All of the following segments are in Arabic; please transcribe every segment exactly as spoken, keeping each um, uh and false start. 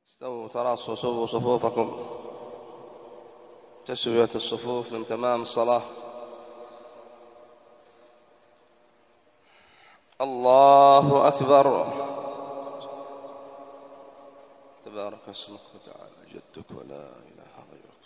استووا تراصوا صفوا صفوفكم. تسوية الصفوف من تمام الصلاة. الله أكبر. تبارك اسمك وتعالى جدك ولا إله غيرك.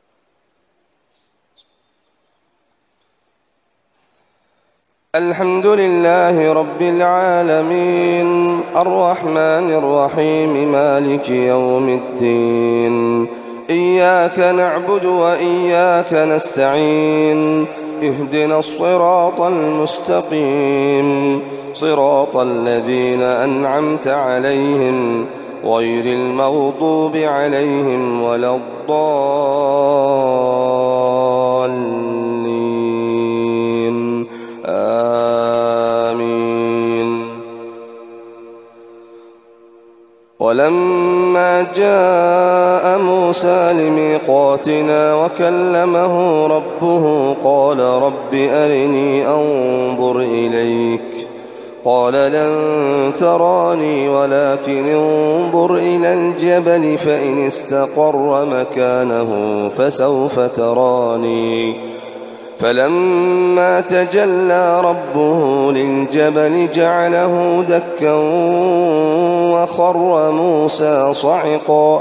الحمد لله رب العالمين الرحمن الرحيم مالك يوم الدين. إياك نعبد وإياك نستعين. اهدنا الصراط المستقيم صراط الذين أنعمت عليهم غير المغضوب عليهم ولا الضالين. آمين. ولما جاء موسى لميقاتنا وكلمه ربه قال رب أرني أنظر إليك قال لن تراني ولكن انظر إلى الجبل فإن استقر مكانه فسوف تراني. فلما تجلى ربه للجبل جعله دكا وخر موسى صعقا.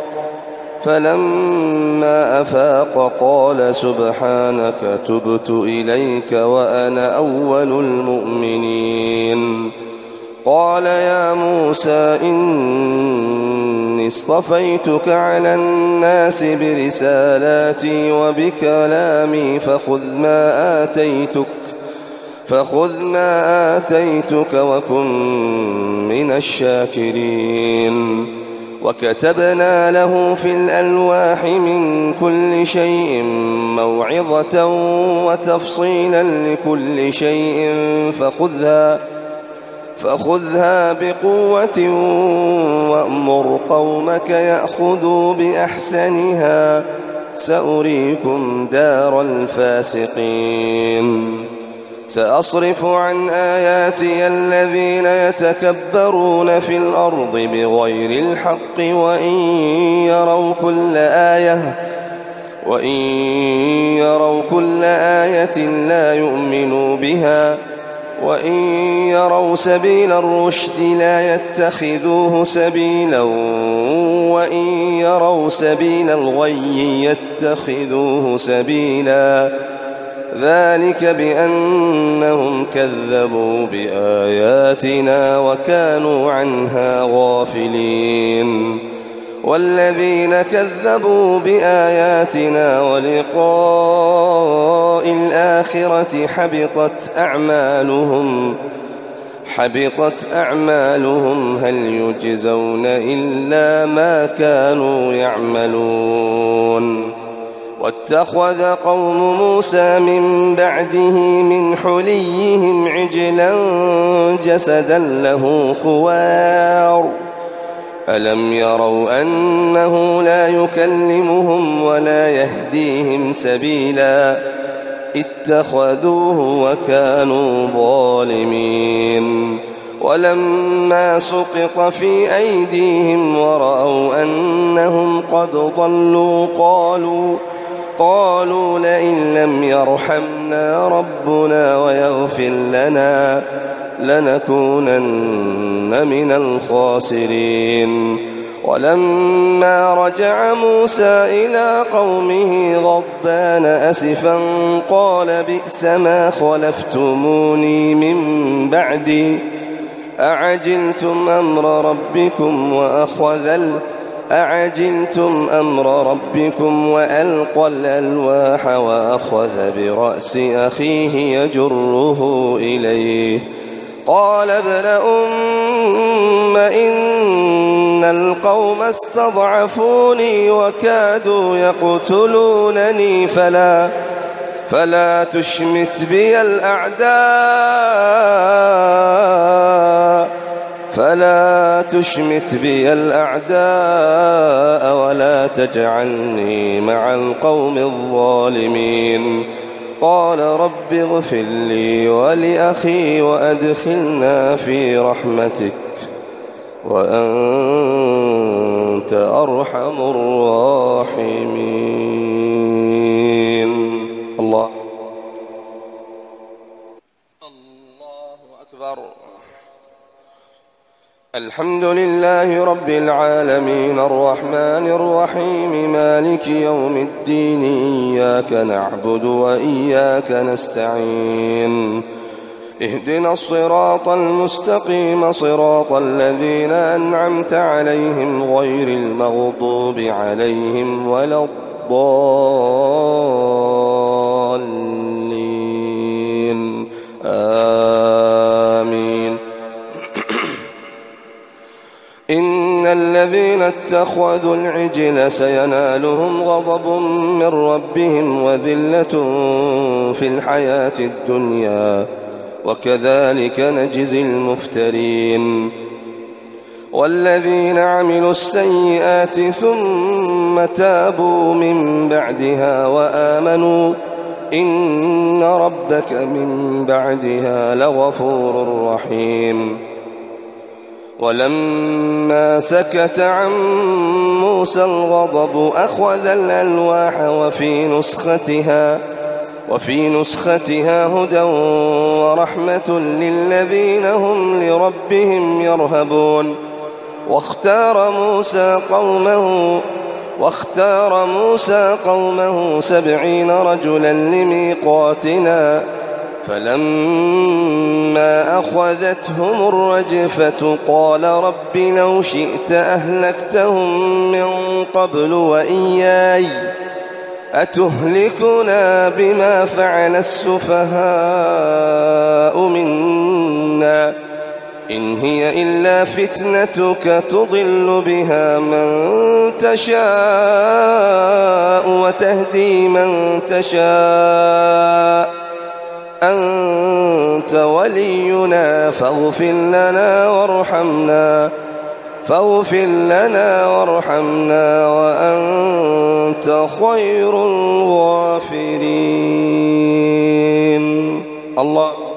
فلما أفاق قال سبحانك تبت إليك وأنا أول المؤمنين. قال يا موسى إني اصطفيتك على الناس برسالاتي وبكلامي فخذ ما آتيتك فخذ ما آتيتك وكن من الشاكرين. وكتبنا له في الألواح من كل شيء موعظة وتفصيلا لكل شيء فخذها فخذها بقوة وأمر قومك يأخذوا بأحسنها سأريكم دار الفاسقين. سأصرف عن آياتي الذين يتكبرون في الأرض بغير الحق وإن يروا كل آية وإن يروا كل آية لا يؤمنوا بها وإن يروا سبيل الرشد لا يتخذوه سبيلا وإن يروا سبيل الغي يتخذوه سبيلا. ذلك بأنهم كذبوا بآياتنا وكانوا عنها غافلين. والذين كذبوا بآياتنا ولقاء الآخرة حبطت أعمالهم حبطت أعمالهم هل يجزون إلا ما كانوا يعملون. واتخذ قوم موسى من بعده من حليهم عجلا جسدا له خوار. ألم يروا أنه لا يكلمهم ولا يهديهم سبيلا اتخذوه وكانوا ظالمين. ولما سقط في أيديهم ورأوا أنهم قد ضلوا قالوا قالوا لئن لم يرحمنا ربنا ويغفر لنا لنكونن من الخاسرين. ولما رجع موسى إلى قومه غضبان أسفا قال بئس ما خلفتموني من بعدي أعجلتم أمر ربكم وأخذ أعجلتم أمر ربكم وألقى الألواح وأخذ برأس أخيه يجره إليه. قال ابن أم إن القوم استضعفوني وكادوا يقتلونني فلا فلا تشمت بي الأعداء فلا تشمت بي الأعداء ولا تجعلني مع القوم الظالمين. قال رب اغفر لي ولأخي وأدخلنا في رحمتك وأنت وأنت أرحم الراحمين. الله الله أكبر. الحمد لله رب العالمين الرحمن الرحيم مالك يوم الدين إياك نعبد وإياك نستعين اهدنا الصراط المستقيم صراط الذين أنعمت عليهم غير المغضوب عليهم ولا الضالين آمين. إن الذين اتخذوا العجل سينالهم غضب من ربهم وذلة في الحياة الدنيا وكذلك نجزي المفترين. والذين عملوا السيئات ثم تابوا من بعدها وآمنوا إن ربك من بعدها لغفور رحيم. ولما سكت عن موسى الغضب أخذ الألواح وفي نسختها وفي نسختها هدى ورحمة للذين هم لربهم يرهبون. واختار موسى قومه واختار موسى قومه سبعين رجلا لميقاتنا فلما أخذتهم الرجفة قال رب لو شئت أهلكتهم من قبل وإياي أتهلكنا بما فعل السفهاء منا إن هي إلا فتنتك تضل بها من تشاء وتهدي من تشاء أنت ولينا فاغفر لنا وارحمنا فاغفر لنا وارحمنا وأنت خير الغافرين. الله